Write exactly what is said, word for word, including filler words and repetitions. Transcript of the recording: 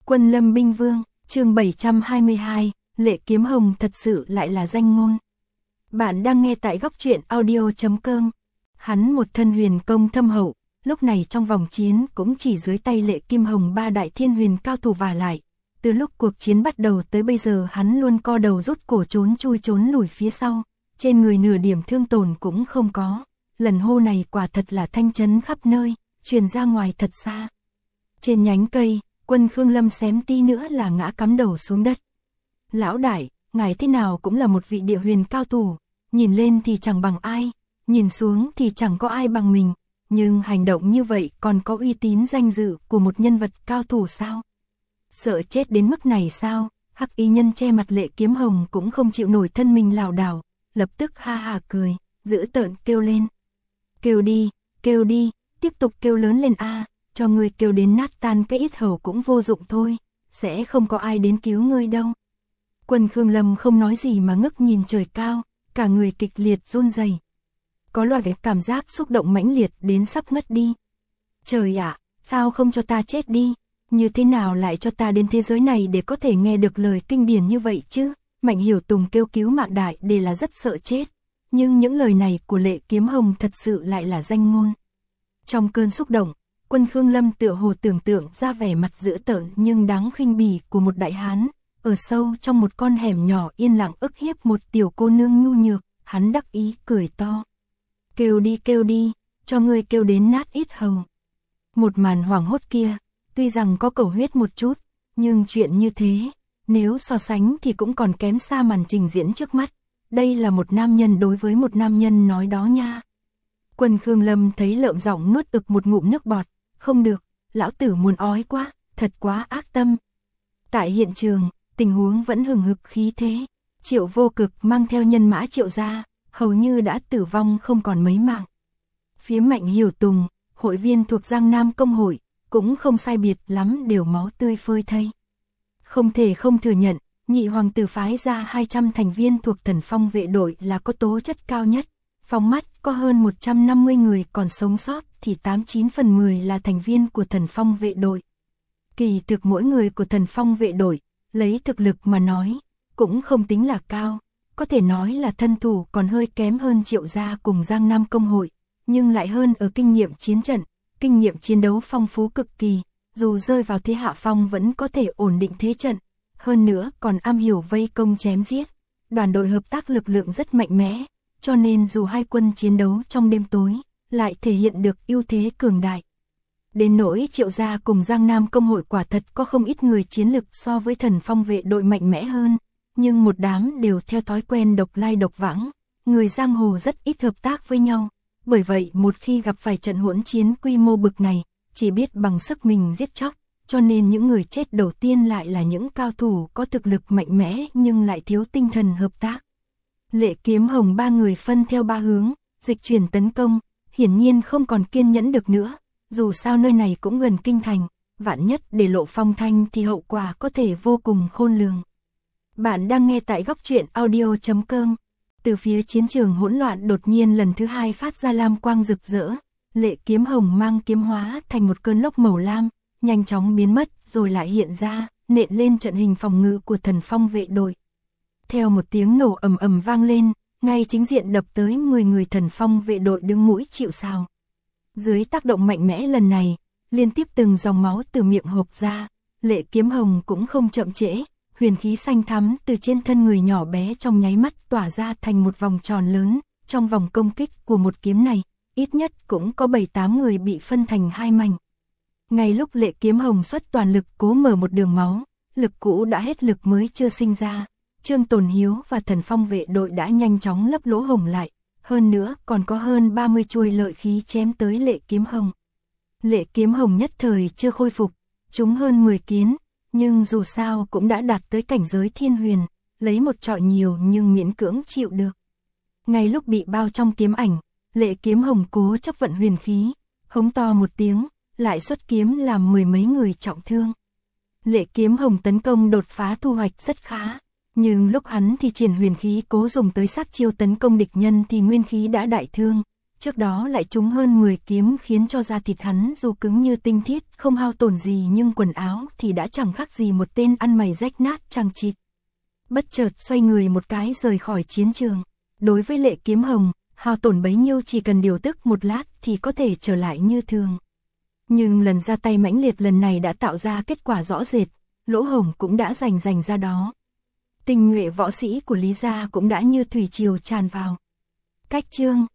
Quân Lâm Binh Vương, chương bảy trăm hai mươi hai, Lệ Kiếm Hồng thật sự lại là danh ngôn. Bạn đang nghe tại góc truyện audio chấm com. Hắn một thân huyền công thâm hậu, lúc này trong vòng chiến cũng chỉ dưới tay Lệ Kim Hồng ba đại thiên huyền cao thủ vả lại. Từ lúc cuộc chiến bắt đầu tới bây giờ hắn luôn co đầu rút cổ trốn chui trốn lùi phía sau, trên người nửa điểm thương tổn cũng không có. Lần hô này quả thật là thanh chấn khắp nơi, truyền ra ngoài thật xa. Trên nhánh cây, Quân Khương Lâm xém tí nữa là ngã cắm đầu xuống đất. Lão đại, ngài thế nào cũng là một vị địa huyền cao thủ, nhìn lên thì chẳng bằng ai, nhìn xuống thì chẳng có ai bằng mình, nhưng hành động như vậy còn có uy tín danh dự của một nhân vật cao thủ sao? Sợ chết đến mức này sao? Hắc y nhân che mặt Lệ Kiếm Hồng cũng không chịu nổi thân mình lảo đảo, lập tức ha ha cười, dữ tợn kêu lên. Kêu đi, kêu đi, tiếp tục kêu lớn lên a, cho ngươi kêu đến nát tan cái ít hầu cũng vô dụng thôi, sẽ không có ai đến cứu ngươi đâu. Quân Khương Lâm không nói gì mà ngước nhìn trời cao, cả người kịch liệt run rẩy. Có loại cái cảm giác xúc động mãnh liệt đến sắp ngất đi. Trời ạ, sao không cho ta chết đi? Như thế nào lại cho ta đến thế giới này để có thể nghe được lời kinh điển như vậy chứ? Mạnh Hiểu Tùng kêu cứu mạng đại để là rất sợ chết. Nhưng những lời này của Lệ Kiếm Hồng thật sự lại là danh ngôn. Trong cơn xúc động, Quân Khương Lâm tựa hồ tưởng tượng ra vẻ mặt dữ tợn nhưng đáng khinh bỉ của một đại hán. Ở sâu trong một con hẻm nhỏ yên lặng ức hiếp một tiểu cô nương nhu nhược, hắn đắc ý cười to. Kêu đi kêu đi, cho ngươi kêu đến nát ít hầu. Một màn hoảng hốt kia, tuy rằng có cầu huyết một chút, nhưng chuyện như thế, nếu so sánh thì cũng còn kém xa màn trình diễn trước mắt. Đây là một nam nhân đối với một nam nhân nói đó nha. Quân Khương Lâm thấy lợm giọng nuốt ực một ngụm nước bọt, không được, lão tử muốn ói quá, thật quá ác tâm. Tại hiện trường, tình huống vẫn hừng hực khí thế, Triệu Vô Cực mang theo nhân mã Triệu gia, hầu như đã tử vong không còn mấy mạng. Phía Mạnh Hiểu Tùng, hội viên thuộc Giang Nam Công hội, cũng không sai biệt lắm đều máu tươi phơi thây. Không thể không thừa nhận, nhị hoàng tử phái ra hai trăm thành viên thuộc Thần Phong vệ đội là có tố chất cao nhất. Phóng mắt có hơn một trăm năm mươi người còn sống sót thì tám chín phần mười là thành viên của Thần Phong vệ đội. Kỳ thực mỗi người của Thần Phong vệ đội, lấy thực lực mà nói, cũng không tính là cao. Có thể nói là thân thủ còn hơi kém hơn Triệu gia cùng Giang Nam Công hội, nhưng lại hơn ở kinh nghiệm chiến trận, kinh nghiệm chiến đấu phong phú cực kỳ, dù rơi vào thế hạ phong vẫn có thể ổn định thế trận, hơn nữa còn am hiểu vây công chém giết. Đoàn đội hợp tác lực lượng rất mạnh mẽ, cho nên dù hai quân chiến đấu trong đêm tối, lại thể hiện được ưu thế cường đại. Đến nỗi Triệu gia cùng Giang Nam Công hội quả thật có không ít người chiến lực so với Thần Phong vệ đội mạnh mẽ hơn, nhưng một đám đều theo thói quen độc lai độc vãng, người giang hồ rất ít hợp tác với nhau. Bởi vậy một khi gặp phải trận hỗn chiến quy mô bực này, chỉ biết bằng sức mình giết chóc, cho nên những người chết đầu tiên lại là những cao thủ có thực lực mạnh mẽ nhưng lại thiếu tinh thần hợp tác. Lệ Kiếm Hồng ba người phân theo ba hướng, dịch chuyển tấn công, hiển nhiên không còn kiên nhẫn được nữa, dù sao nơi này cũng gần kinh thành, vạn nhất để lộ phong thanh thì hậu quả có thể vô cùng khôn lường. Bạn đang nghe tại góc truyện audio chấm com. Từ phía chiến trường hỗn loạn đột nhiên lần thứ hai phát ra lam quang rực rỡ, Lệ Kiếm Hồng mang kiếm hóa thành một cơn lốc màu lam, nhanh chóng biến mất rồi lại hiện ra, nện lên trận hình phòng ngự của Thần Phong vệ đội. Theo một tiếng nổ ầm ầm vang lên, ngay chính diện đập tới mười người Thần Phong vệ đội đứng mũi chịu sào. Dưới tác động mạnh mẽ lần này, liên tiếp từng dòng máu từ miệng hộc ra, Lệ Kiếm Hồng cũng không chậm trễ. Huyền khí xanh thắm từ trên thân người nhỏ bé trong nháy mắt tỏa ra thành một vòng tròn lớn, trong vòng công kích của một kiếm này, ít nhất cũng có bảy tám người bị phân thành hai mảnh. Ngay lúc Lệ Kiếm Hồng xuất toàn lực cố mở một đường máu, lực cũ đã hết lực mới chưa sinh ra, Trương Tồn Hiếu và Thần Phong vệ đội đã nhanh chóng lấp lỗ hổng lại, hơn nữa còn có hơn ba mươi chuôi lợi khí chém tới Lệ Kiếm Hồng. Lệ Kiếm Hồng nhất thời chưa khôi phục, trúng hơn mười kiến. Nhưng dù sao cũng đã đạt tới cảnh giới thiên huyền, lấy một trọi nhiều nhưng miễn cưỡng chịu được. Ngay lúc bị bao trong kiếm ảnh, Lệ Kiếm Hồng cố chấp vận huyền khí, hống to một tiếng, lại xuất kiếm làm mười mấy người trọng thương. Lệ Kiếm Hồng tấn công đột phá thu hoạch rất khá, nhưng lúc hắn thi triển huyền khí cố dùng tới sát chiêu tấn công địch nhân thì nguyên khí đã đại thương, trước đó lại trúng hơn mười kiếm khiến cho da thịt hắn dù cứng như tinh thiết, không hao tổn gì nhưng quần áo thì đã chẳng khác gì một tên ăn mày rách nát chằng chịt. Bất chợt xoay người một cái rời khỏi chiến trường. Đối với Lệ Kiếm Hồng, hao tổn bấy nhiêu chỉ cần điều tức một lát thì có thể trở lại như thường. Nhưng lần ra tay mãnh liệt lần này đã tạo ra kết quả rõ rệt, lỗ hổng cũng đã rành rành ra đó. Tinh nhuệ võ sĩ của Lý gia cũng đã như thủy triều tràn vào. Cách chương